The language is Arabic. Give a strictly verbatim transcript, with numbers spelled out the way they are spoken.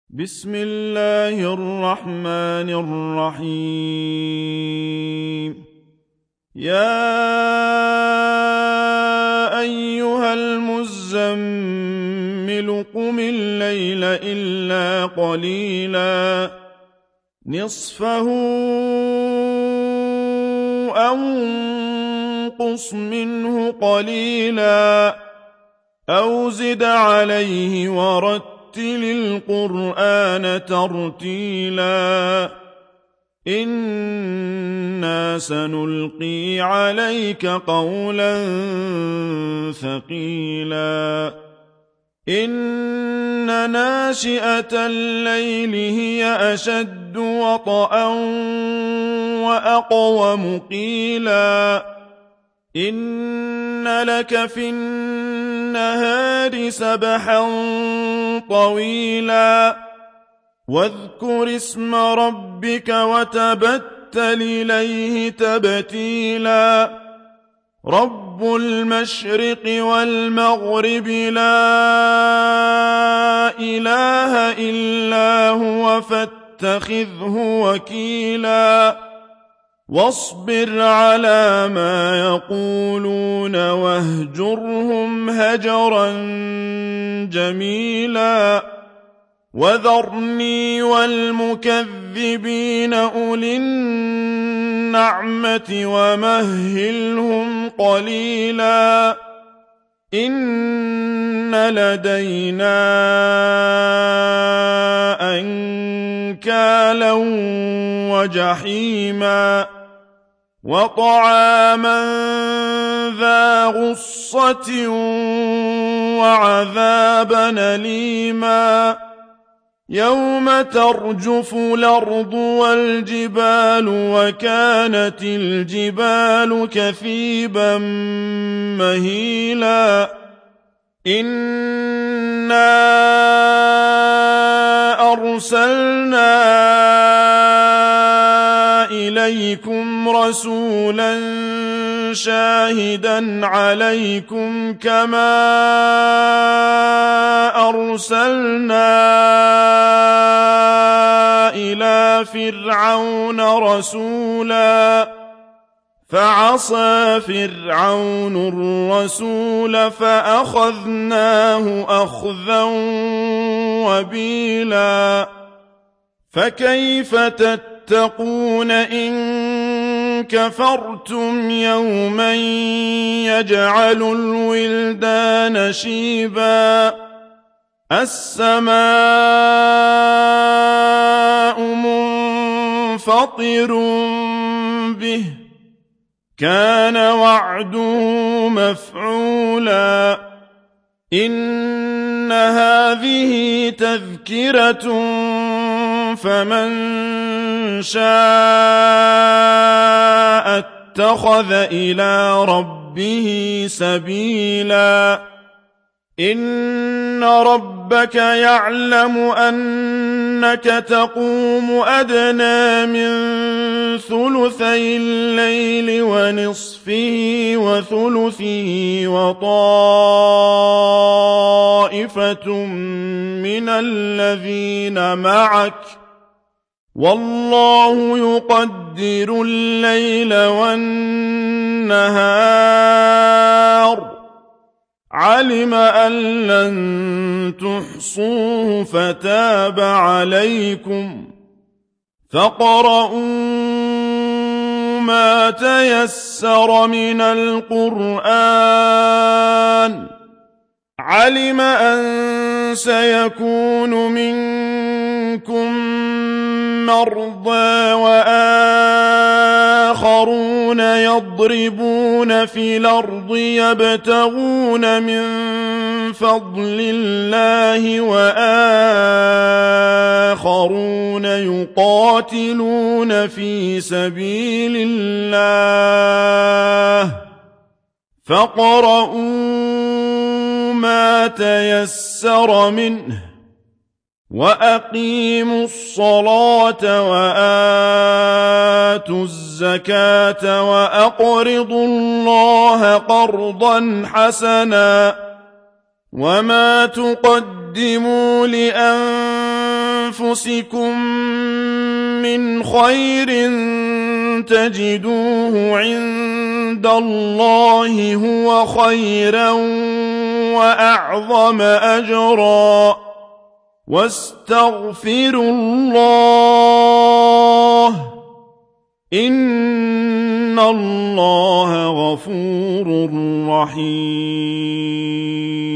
بسم الله الرحمن الرحيم. يا أيها المزمل قم الليل إلا قليلا نصفه أو انقص منه قليلا أو زد عليه ورتل القرآن ترتيلا إنا سنلقي عليك قولا ثقيلا إن ناشئة الليل هي أشد وطئا وأقوم قيلا إن لك في النهار سبحا طويلا واذكر اسم ربك وتبتل إليه تبتيلا رب المشرق والمغرب لا إله إلا هو فاتخذه وكيلا واصبر على ما يقولون واهجرهم هجرا جميلا وذرني والمكذبين أولي النعمة ومهلهم قليلا إن لدينا أنكالا وجحيما وطعاما ذا غصة وعذابا أليما يوم ترجف الأرض والجبال وكانت الجبال كثيبا مهيلا إنا أرسلنا إليكم رسولا شاهدا عليكم كما أرسلنا إلى فرعون رسولا فعصى فرعون الرسول فأخذناه أخذا وبيلا فكيف تتقون إن كفرتم يوما يجعل الولدان شيبا السماء منفطر به كان وعده مفعولا إن هذه تذكرة فمن شاء اتخذ إلى ربه سبيلا إن ربك يعلم أنك تقوم أدنى من ثلثي الليل ونصفه وثلثه وطائفة من الذين معك والله يقدر الليل والنهار علم أن لن تحصوه فتاب عليكم فاقرؤوا ما تيسر من القرآن علم أن سيكون منكم مرضى وآخرون يضربون في الأرض يبتغون من فضل الله وآخرون يقاتلون في سبيل الله فاقرؤوا ما تيسر منه وأقيموا الصلاة وآتوا الزكاة وأقرضوا الله قرضا حسنا وما تقدموا لأنفسكم أنفسكم من خير تجدوه عند الله هو خيرا وأعظم أجرا واستغفروا الله إن الله غفور رحيم